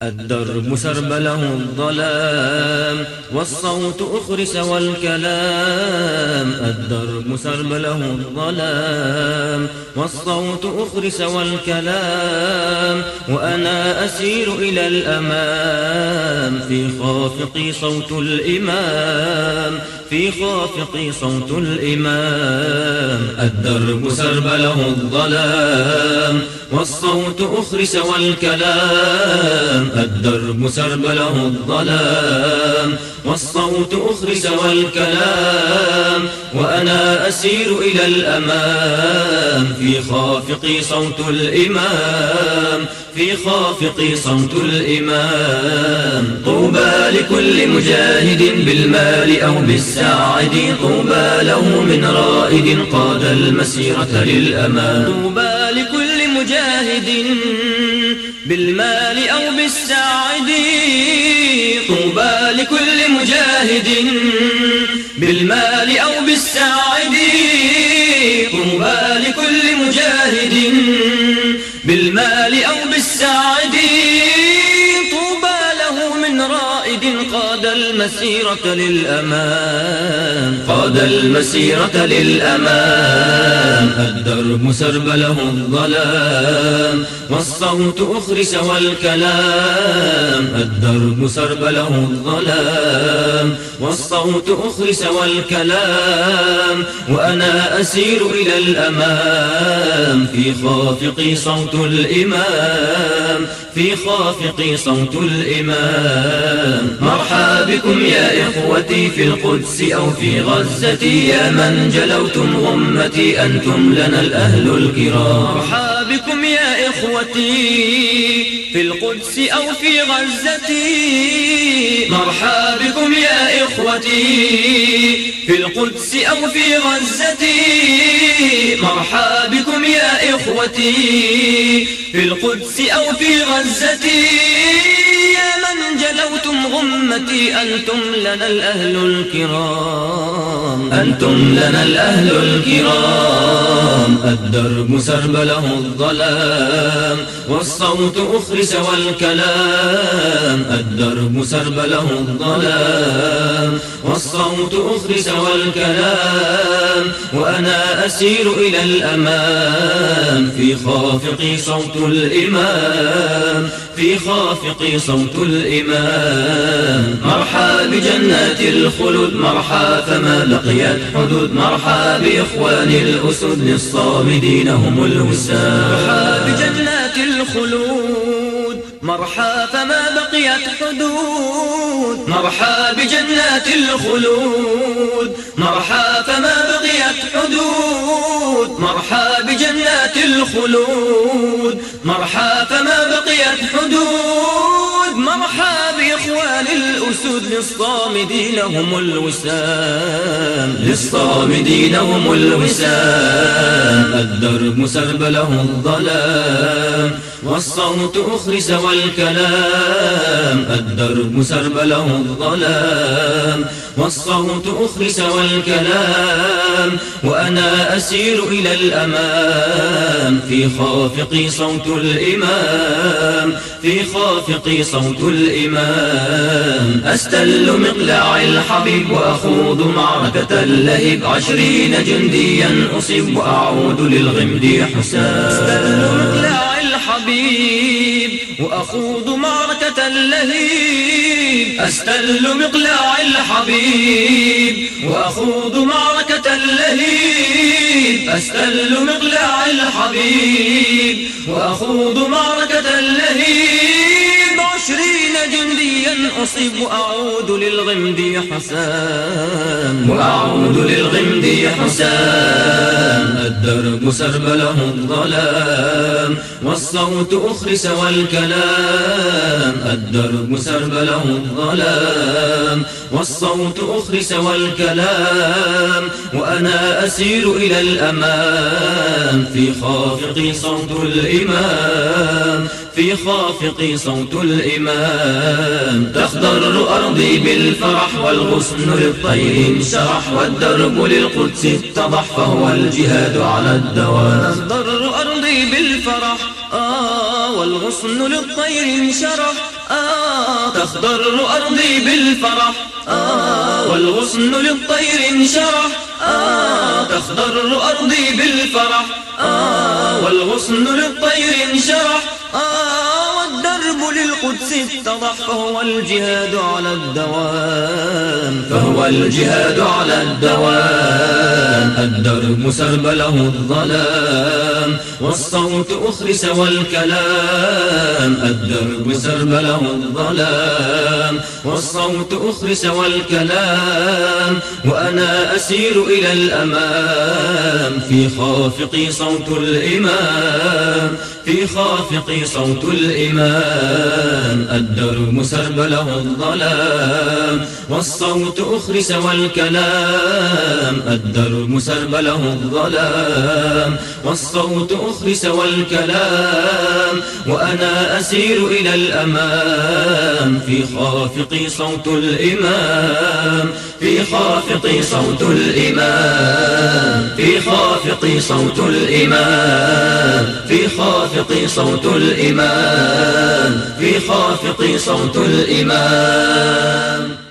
الدرب سربله الظلام والصوت أخرس والكلام. الدرب سربله الظلام والصوت أخرس والكلام. وأنا أسير إلى الأمام في خافقي صوت الإمام. في خافقي صوت الإمام. الدرب سربله الظلام والصوت أخرس والكلام. الدرب سربله الظلام والصوت أخرس والكلام. وأنا أسير إلى الأمام في خافقي صوت الإمام. في خافقي صوت الإمام. طوبى لكل مجاهد بالمال أو بالساعد. طوبى له من رائد قاد المسيرة للأمام. طوبى لكل مجاهد بالمال أو بالساعد. طوبى لكل مجاهد بالمال أو بالساعد. طوبى لكل مجاهد بالمال أو بالساعد. طوبى له من رائد قاد المسيرة للأمام. قاد المسيرة للأمام. الدرب سربله الظلام والصوت أخرس والكلام. الدرب سربله الظلام والصوت أخرس والكلام. وأنا أسير إلى الأمام في خافقي صوت الإمام. في خافقي صوت الإمام. مرحبا بكم يا إخوتي في القدس أو في غزة. يا من جلوتم غمتي أنتم لنا الأهل الكرام. مرحبا بكم يا إخوتي في القدس أو في غزة. مرحبا بكم يا إخوتي في القدس أو في غزة. مرحبا بكم يا إخوتي في القدس أو في غزة. يا من جلوتم غمتي أنتم لنا الأهل الكرام. أنتم لنا الأهل الكرام. الدرب سربله الظلام والصوت أخرس والكلام. الدرب سربله الظلام والصوت أخرس والكلام. وأنا أسير إلى الأمام في خافقي صوت الإمام. في خافقي صوت الإمام. مرحبا بجنات الخلود مرحبا فما بقيت حدود. مرحبا بإخوان الأسد للصامدين هم الوسام. مرحبا بجنات الخلود مرحبا فما بقيت حدود. مرحبا بجنات الخلود مرحبا فما بقيت حدود. مرحبا بجنات الخلود مرحبا فما بقيت حدود. مرحبا بإخوان الأسود للصامدين هم الوسام. للصامدين هم الوسام. الدرب سربله الظلام والصوت أخرس والكلام. الدرب سربله الظلام والصوت أخرس والكلام. وأنا أسير إلى الأمام في خافقي صوت الإمام. في خافقي صوت الإمام. أستل مقلاع الحبيب وأخوض معركة اللهيب. 20 جنديا أصيب وأعود للغمد حسام. أستل مقلاع الحبيب وأخوض معركة اللهيب. أستل مقلاع الحبيب وأخوض معركة اللهيب. أستل مقلاع الحبيب وأخوض معركة اللهيب. 20 جنديا أصيب وأعود للغمد حسام. وأعود للغمد حسام. الدرب سربله الظلام والصوت أخرس والكلام. الدرب سربله الظلام والصوت أخرس والكلام. وأنا أسير إلى الأمام في خافقي صوت الإمام. في خافقي صوت الإمام. تخضر أرضي بالفرح والغصن للطير انشرح. والدرب للقدس اتضح فهو الجهاد على الدوام. تخضر أرضي بالفرح والغصن للطير انشرح تخضر أرضي بالفرح والغصن للطير انشرح تخضر أرضي بالفرح والغصن للطير انشرح والدرب للقدس اتضح فهو الجهاد على الدوام فهو الجهاد على الدوام الدرب سربله الظلام والصوت أخرس والكلام الدرب سربله الظلام والصوت أخرس والكلام وأنا أسير إلى الأمام في خافقي صوت الإمام في خافقي صوت الإمام الدرب سربله الظلام والصوت أخرس والكلام الدرب سربله الظلام والصوت أخرس والكلام وأنا أسير إلى الأمام في خافقي صوت الإمام في خافقي صوت الإمام في خافقي صوت الإمام في خافقي صوت الإمام في خافقي صوت الإمام